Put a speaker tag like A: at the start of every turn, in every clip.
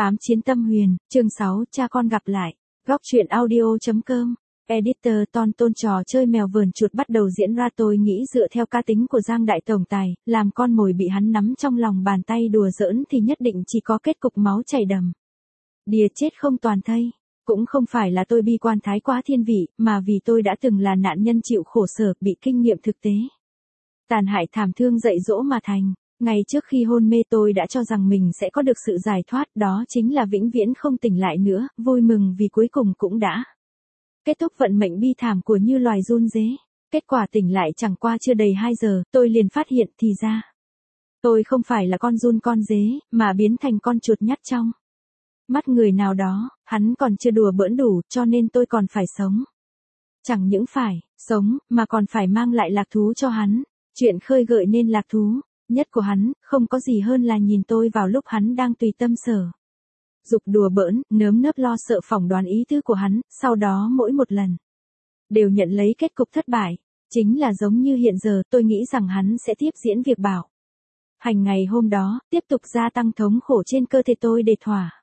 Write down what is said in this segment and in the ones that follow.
A: Ám chiến tâm huyền, chương 6, cha con gặp lại. Góc truyện audio.com. Editor Ton Tôn trò chơi mèo vờn chuột bắt đầu diễn ra, tôi nghĩ dựa theo cá tính của Giang Đại Tổng Tài, làm con mồi bị hắn nắm trong lòng bàn tay đùa giỡn thì nhất định chỉ có kết cục máu chảy đầm. Đìa chết không toàn thây. Cũng không phải là tôi bi quan thái quá thiên vị, mà vì tôi đã từng là nạn nhân chịu khổ sở, bị kinh nghiệm thực tế tàn hại thảm thương dạy dỗ mà thành. Ngay trước khi hôn mê tôi đã cho rằng mình sẽ có được sự giải thoát, đó chính là vĩnh viễn không tỉnh lại nữa, vui mừng vì cuối cùng cũng đã kết thúc vận mệnh bi thảm của như loài run rế. Kết quả tỉnh lại chẳng qua chưa đầy 2 giờ, tôi liền phát hiện thì ra tôi không phải là con giun con dế, mà biến thành con chuột nhắt trong mắt người nào đó. Hắn còn chưa đùa bỡn đủ, cho nên tôi còn phải sống. Chẳng những phải sống, mà còn phải mang lại lạc thú cho hắn. Chuyện khơi gợi nên lạc thú nhất của hắn, không có gì hơn là nhìn tôi vào lúc hắn đang tùy tâm sở dục đùa bỡn, nơm nớp lo sợ phỏng đoán ý tứ của hắn, sau đó mỗi một lần đều nhận lấy kết cục thất bại. Chính là giống như hiện giờ, tôi nghĩ rằng hắn sẽ tiếp diễn việc bảo hành ngày hôm đó, tiếp tục gia tăng thống khổ trên cơ thể tôi để thỏa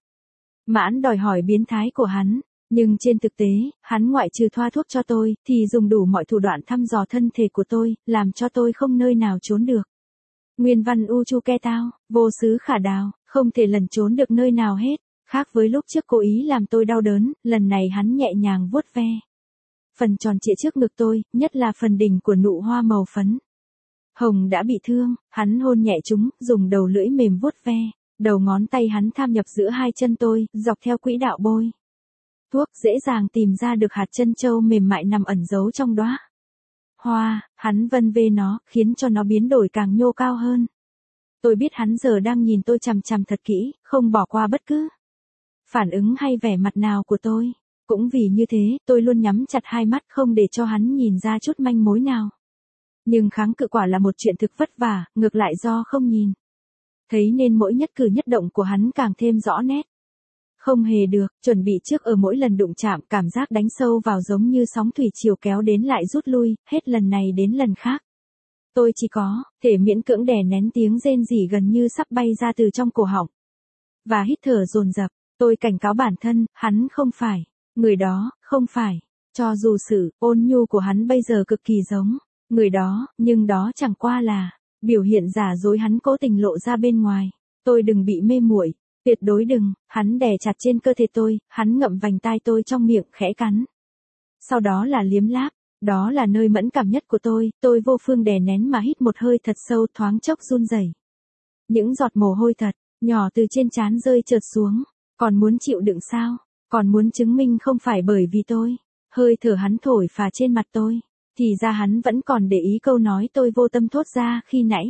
A: mãn đòi hỏi biến thái của hắn. Nhưng trên thực tế, hắn ngoại trừ thoa thuốc cho tôi, thì dùng đủ mọi thủ đoạn thăm dò thân thể của tôi, làm cho tôi không nơi nào trốn được. Nguyên văn u chu ke tao, vô xứ khả đào, không thể lẩn trốn được nơi nào hết. Khác với lúc trước cố ý làm tôi đau đớn, lần này hắn nhẹ nhàng vuốt ve phần tròn trịa trước ngực tôi, nhất là phần đỉnh của nụ hoa màu phấn hồng đã bị thương. Hắn hôn nhẹ chúng, dùng đầu lưỡi mềm vuốt ve. Đầu ngón tay hắn tham nhập giữa hai chân tôi, dọc theo quỹ đạo bôi thuốc, dễ dàng tìm ra được hạt chân châu mềm mại nằm ẩn giấu trong đóa hoa. Hắn vân vê nó, khiến cho nó biến đổi càng nhô cao hơn. Tôi biết hắn giờ đang nhìn tôi chằm chằm thật kỹ, không bỏ qua bất cứ phản ứng hay vẻ mặt nào của tôi. Cũng vì như thế, tôi luôn nhắm chặt hai mắt không để cho hắn nhìn ra chút manh mối nào. Nhưng kháng cự quả là một chuyện thực vất vả, ngược lại do không nhìn thấy nên mỗi nhất cử nhất động của hắn càng thêm rõ nét. Không hề được, chuẩn bị trước ở mỗi lần đụng chạm, cảm giác đánh sâu vào giống như sóng thủy triều kéo đến lại rút lui, hết lần này đến lần khác. Tôi chỉ có thể miễn cưỡng đè nén tiếng rên rỉ gần như sắp bay ra từ trong cổ họng. Và hít thở dồn dập, tôi cảnh cáo bản thân, hắn không phải người đó, không phải. Cho dù sự ôn nhu của hắn bây giờ cực kỳ giống người đó, nhưng đó chẳng qua là biểu hiện giả dối hắn cố tình lộ ra bên ngoài. Tôi đừng bị mê muội, tuyệt đối đừng. Hắn đè chặt trên cơ thể tôi, hắn ngậm vành tai tôi trong miệng khẽ cắn. Sau đó là liếm láp, đó là nơi mẫn cảm nhất của tôi vô phương đè nén mà hít một hơi thật sâu, thoáng chốc run rẩy. Những giọt mồ hôi thật nhỏ từ trên trán rơi trượt xuống. Còn muốn chịu đựng sao? Còn muốn chứng minh không phải bởi vì tôi hơi thở hắn thổi phả trên mặt tôi, thì ra hắn vẫn còn để ý câu nói tôi vô tâm thốt ra khi nãy.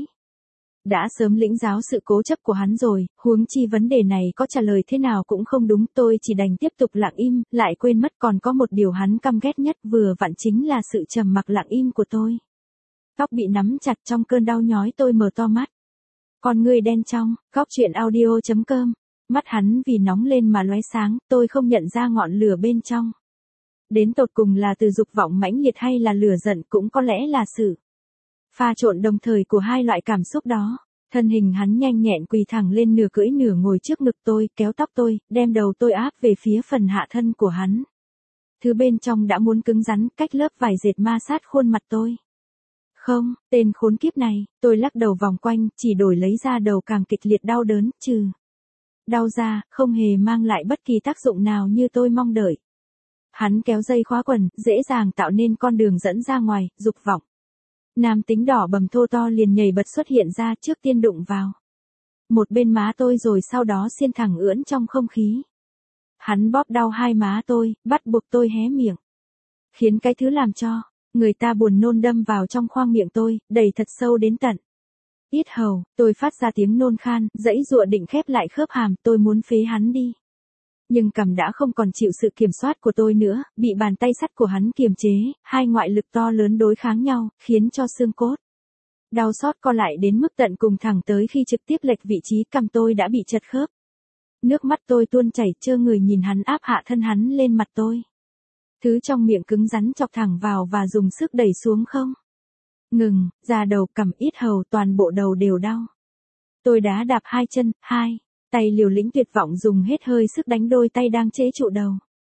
A: Đã sớm lĩnh giáo sự cố chấp của hắn rồi, huống chi vấn đề này có trả lời thế nào cũng không đúng, tôi chỉ đành tiếp tục lặng im, lại quên mất còn có một điều hắn căm ghét nhất vừa vặn chính là sự trầm mặc lặng im của tôi. Tóc bị nắm chặt trong cơn đau nhói, tôi mở to mắt. Con ngươi đen trong, góc truyện audio.com. Mắt hắn vì nóng lên mà lóe sáng, tôi không nhận ra ngọn lửa bên trong. Đến tột cùng là từ dục vọng mãnh liệt hay là lửa giận, cũng có lẽ là sự pha trộn đồng thời của hai loại cảm xúc đó. Thân hình hắn nhanh nhẹn quỳ thẳng lên, nửa cưỡi nửa ngồi trước ngực tôi, kéo tóc tôi, đem đầu tôi áp về phía phần hạ thân của hắn. Thứ bên trong đã muốn cứng rắn, cách lớp vải dệt ma sát khuôn mặt tôi. Không, tên khốn kiếp này, tôi lắc đầu vòng quanh, chỉ đổi lấy ra đầu càng kịch liệt đau đớn, trừ đau ra, không hề mang lại bất kỳ tác dụng nào như tôi mong đợi. Hắn kéo dây khóa quần, dễ dàng tạo nên con đường dẫn ra ngoài, dục vọng nam tính đỏ bầm thô to liền nhảy bật xuất hiện ra, trước tiên đụng vào một bên má tôi rồi sau đó xiên thẳng ưỡn trong không khí. Hắn bóp đau hai má tôi, bắt buộc tôi hé miệng, khiến cái thứ làm cho người ta buồn nôn đâm vào trong khoang miệng tôi, đầy thật sâu đến tận yết hầu. Tôi phát ra tiếng nôn khan, giãy giụa định khép lại khớp hàm, tôi muốn phế hắn đi. Nhưng cằm đã không còn chịu sự kiểm soát của tôi nữa, bị bàn tay sắt của hắn kiềm chế, hai ngoại lực to lớn đối kháng nhau, khiến cho xương cốt đau xót co lại đến mức tận cùng, thẳng tới khi trực tiếp lệch vị trí cằm tôi đã bị chật khớp. Nước mắt tôi tuôn chảy, trơ người nhìn hắn áp hạ thân hắn lên mặt tôi. Thứ trong miệng cứng rắn chọc thẳng vào và dùng sức đẩy xuống không ngừng, da đầu, cằm, yết hầu, toàn bộ đầu đều đau. Tôi đá đạp hai chân, hai Tay liều lĩnh tuyệt vọng dùng hết hơi sức đánh đôi tay đang chế trụ đầu.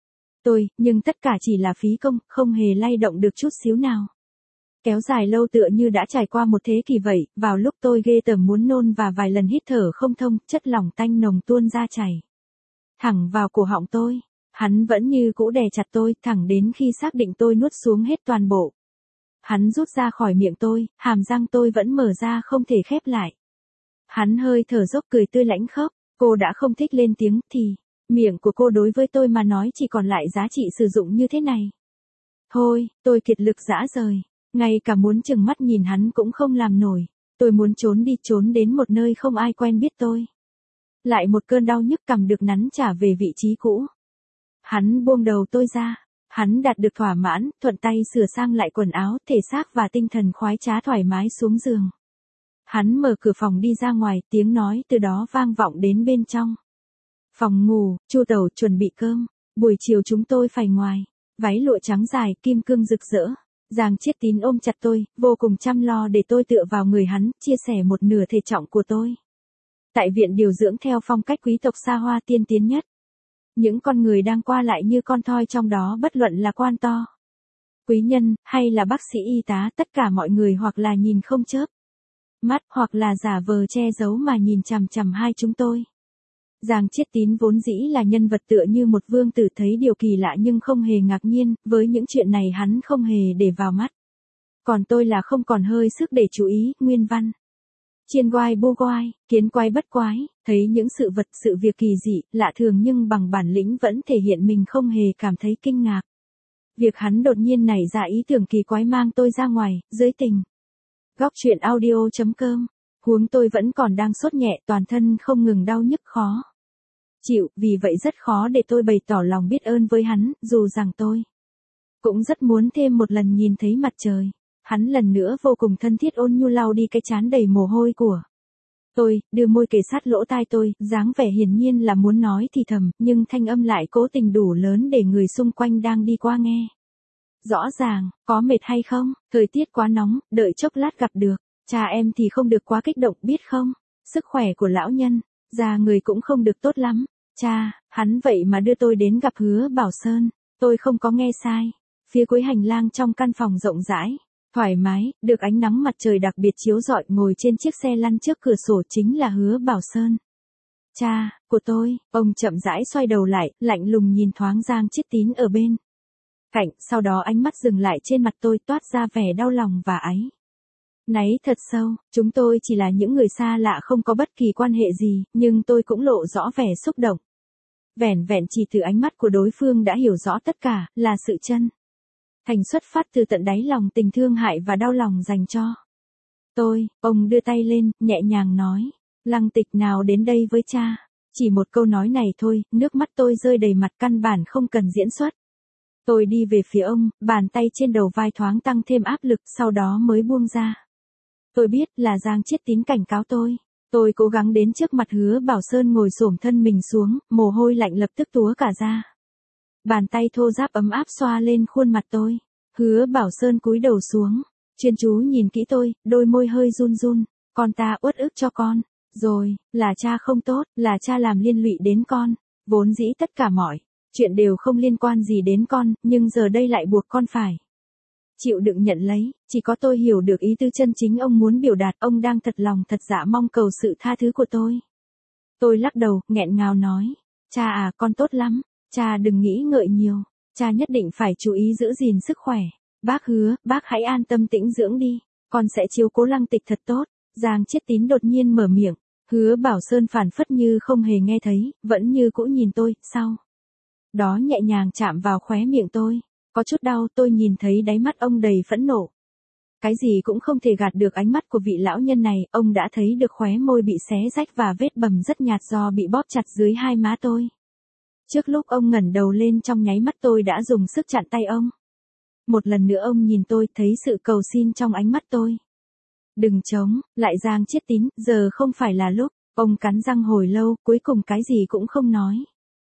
A: Nhưng tất cả chỉ là phí công, không hề lay động được chút xíu nào. Kéo dài lâu tựa như đã trải qua một thế kỷ vậy, vào lúc tôi ghê tởm muốn nôn và vài lần hít thở không thông, chất lỏng tanh nồng tuôn ra chảy thẳng vào cổ họng tôi. Hắn vẫn như cũ đè chặt tôi, thẳng đến khi xác định tôi nuốt xuống hết toàn bộ. Hắn rút ra khỏi miệng tôi, hàm răng tôi vẫn mở ra không thể khép lại. Hắn hơi thở dốc cười tươi lãnh khốc, cô đã không thích lên tiếng thì, miệng của cô đối với tôi mà nói chỉ còn lại giá trị sử dụng như thế này. Thôi, tôi kiệt lực rã rời, ngay cả muốn chừng mắt nhìn hắn cũng không làm nổi. Tôi muốn trốn đi, trốn đến một nơi không ai quen biết tôi. Lại một cơn đau nhức cằm được nắn trả về vị trí cũ. Hắn buông đầu tôi ra. Hắn đạt được thỏa mãn, thuận tay sửa sang lại quần áo, thể xác và tinh thần khoái trá thoải mái xuống giường. Hắn mở cửa phòng đi ra ngoài, tiếng nói từ đó vang vọng đến bên trong. Phòng ngủ, Chu Tẩu chuẩn bị cơm. Buổi chiều chúng tôi phải ngoài. Váy lụa trắng dài, kim cương rực rỡ. Giang Chiết Tín ôm chặt tôi, vô cùng chăm lo để tôi tựa vào người hắn, chia sẻ một nửa thể trọng của tôi. Tại viện điều dưỡng theo phong cách quý tộc xa hoa tiên tiến nhất. Những con người đang qua lại như con thoi trong đó, bất luận là quan to, quý nhân, hay là bác sĩ y tá, tất cả mọi người hoặc là nhìn không chớp mắt, hoặc là giả vờ che giấu mà nhìn chằm chằm hai chúng tôi. Giang Chiết Tín vốn dĩ là nhân vật tựa như một vương tử, thấy điều kỳ lạ nhưng không hề ngạc nhiên, với những chuyện này hắn không hề để vào mắt. Còn tôi là không còn hơi sức để chú ý, nguyên văn. Chiên quai bu quai, kiến quái bất quái, thấy những sự vật sự việc kỳ dị, lạ thường nhưng bằng bản lĩnh vẫn thể hiện mình không hề cảm thấy kinh ngạc. Việc hắn đột nhiên nảy ra ý tưởng kỳ quái mang tôi ra ngoài, dưới tình. Góc truyện audio.com. Huống tôi vẫn còn đang sốt nhẹ, toàn thân không ngừng đau nhức khó chịu, vì vậy rất khó để tôi bày tỏ lòng biết ơn với hắn, dù rằng tôi cũng rất muốn thêm một lần nhìn thấy mặt trời. Hắn lần nữa vô cùng thân thiết ôn nhu lau đi cái trán đầy mồ hôi của tôi, đưa môi kề sát lỗ tai tôi, dáng vẻ hiển nhiên là muốn nói thì thầm, nhưng thanh âm lại cố tình đủ lớn để người xung quanh đang đi qua nghe. Rõ ràng, có mệt hay không? Thời tiết quá nóng, đợi chốc lát gặp được. Cha em thì không được quá kích động, biết không? Sức khỏe của lão nhân, già người cũng không được tốt lắm. Cha, hắn vậy mà đưa tôi đến gặp Hứa Bảo Sơn. Tôi không có nghe sai. Phía cuối hành lang trong căn phòng rộng rãi, thoải mái, được ánh nắng mặt trời đặc biệt chiếu rọi, ngồi trên chiếc xe lăn trước cửa sổ chính là Hứa Bảo Sơn. Cha, của tôi. Ông chậm rãi xoay đầu lại, lạnh lùng nhìn thoáng Giang Chiết Tín ở bên cạnh, sau đó ánh mắt dừng lại trên mặt tôi, toát ra vẻ đau lòng và áy náy thật sâu. Chúng tôi chỉ là những người xa lạ không có bất kỳ quan hệ gì, nhưng tôi cũng lộ rõ vẻ xúc động. Vẻn vẹn chỉ từ ánh mắt của đối phương đã hiểu rõ tất cả, là sự chân thành xuất phát từ tận đáy lòng tình thương hại và đau lòng dành cho tôi. Ông đưa tay lên, nhẹ nhàng nói, Lăng Tịch nào đến đây với cha. Chỉ một câu nói này thôi, nước mắt tôi rơi đầy mặt, căn bản không cần diễn xuất. Tôi đi về phía ông, bàn tay trên đầu vai thoáng tăng thêm áp lực, sau đó mới buông ra. Tôi biết là Giang Chiết Tín cảnh cáo tôi. Tôi cố gắng đến trước mặt Hứa Bảo Sơn, ngồi xổm thân mình xuống, mồ hôi lạnh lập tức túa cả ra. Bàn tay thô ráp ấm áp xoa lên khuôn mặt tôi. Hứa Bảo Sơn cúi đầu xuống, chuyên chú nhìn kỹ tôi, đôi môi hơi run run. Con ta uất ức cho con. Rồi, là cha không tốt, là cha làm liên lụy đến con. Vốn dĩ tất cả mọi chuyện đều không liên quan gì đến con, nhưng giờ đây lại buộc con phải chịu đựng nhận lấy. Chỉ có tôi hiểu được ý tư chân chính ông muốn biểu đạt, ông đang thật lòng thật dạ mong cầu sự tha thứ của tôi. Tôi lắc đầu, nghẹn ngào nói, cha à, con tốt lắm, cha đừng nghĩ ngợi nhiều, cha nhất định phải chú ý giữ gìn sức khỏe. Bác hứa, bác hãy an tâm tĩnh dưỡng đi, con sẽ chiếu cố Lăng Tịch thật tốt. Giang Chiết Tín đột nhiên mở miệng, Hứa Bảo Sơn phản phất như không hề nghe thấy, vẫn như cũ nhìn tôi, sau đó nhẹ nhàng chạm vào khóe miệng tôi. Có chút đau, tôi nhìn thấy đáy mắt ông đầy phẫn nộ. Cái gì cũng không thể gạt được ánh mắt của vị lão nhân này, ông đã thấy được khóe môi bị xé rách và vết bầm rất nhạt do bị bóp chặt dưới hai má tôi. Trước lúc ông ngẩng đầu lên, trong nháy mắt tôi đã dùng sức chặn tay ông. Một lần nữa ông nhìn tôi, thấy sự cầu xin trong ánh mắt tôi. Đừng chống lại Giang Chiết Tín, giờ không phải là lúc. Ông cắn răng hồi lâu, cuối cùng cái gì cũng không nói.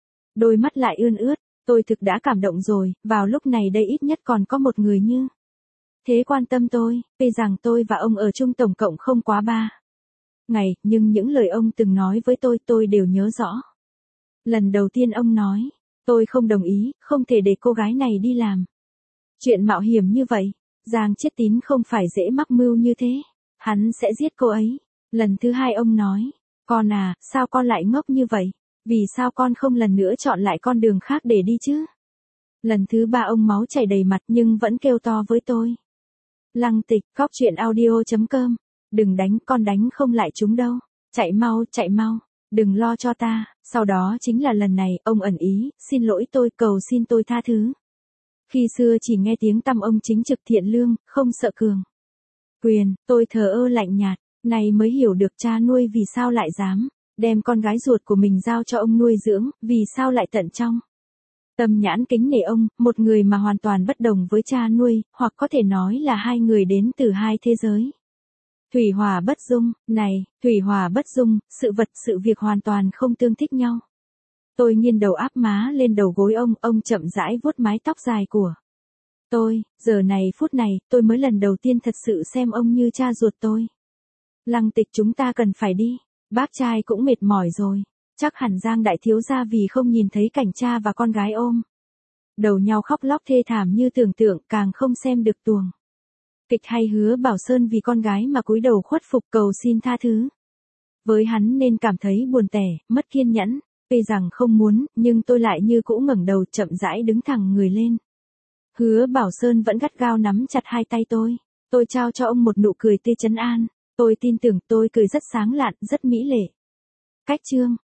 A: Đôi mắt lại ươn ướt, tôi thực đã cảm động rồi, vào lúc này đây ít nhất còn có một người như thế quan tâm tôi, tuy rằng tôi và ông ở chung tổng cộng không quá 3 ngày, nhưng những lời ông từng nói với tôi đều nhớ rõ. Lần đầu tiên ông nói, tôi không đồng ý, không thể để cô gái này đi làm chuyện mạo hiểm như vậy. Giang Chiết Tín không phải dễ mắc mưu như thế. Hắn sẽ giết cô ấy. Lần thứ hai ông nói, con à, sao con lại ngốc như vậy? Vì sao con không lần nữa chọn lại con đường khác để đi chứ? Lần thứ ba ông máu chảy đầy mặt nhưng vẫn kêu to với tôi. Lăng Tịch, Góc Truyện Audio.com. Đừng đánh, con đánh không lại chúng đâu. Chạy mau, đừng lo cho ta. Sau đó chính là lần này, ông ẩn ý, xin lỗi tôi, cầu xin tôi tha thứ. Khi xưa chỉ nghe tiếng tăm ông chính trực thiện lương, không sợ cường quyền, tôi thờ ơ lạnh nhạt, này mới hiểu được cha nuôi vì sao lại dám đem con gái ruột của mình giao cho ông nuôi dưỡng, vì sao lại tận trong tâm nhãn kính nể ông, một người mà hoàn toàn bất đồng với cha nuôi, hoặc có thể nói là hai người đến từ hai thế giới. Thủy hòa bất dung, này, thủy hòa bất dung, sự vật sự việc hoàn toàn không tương thích nhau. Tôi nghiêng đầu áp má lên đầu gối ông chậm rãi vuốt mái tóc dài của tôi, giờ này phút này, tôi mới lần đầu tiên thật sự xem ông như cha ruột tôi. Lăng Tịch, chúng ta cần phải đi, bác trai cũng mệt mỏi rồi, chắc hẳn Giang đại thiếu gia vì không nhìn thấy cảnh cha và con gái ôm đầu nhau khóc lóc thê thảm như tưởng tượng, càng không xem được tuồng kịch hay Hứa Bảo Sơn vì con gái mà cúi đầu khuất phục cầu xin tha thứ. Với hắn nên cảm thấy buồn tẻ, mất kiên nhẫn. Tuy rằng không muốn, nhưng tôi lại như cũ ngẩng đầu chậm rãi đứng thẳng người lên. Hứa Bảo Sơn vẫn gắt gao nắm chặt hai tay tôi. Tôi trao cho ông một nụ cười tươi trấn an. Tôi tin tưởng tôi cười rất sáng lạn, rất mỹ lệ. Cách chương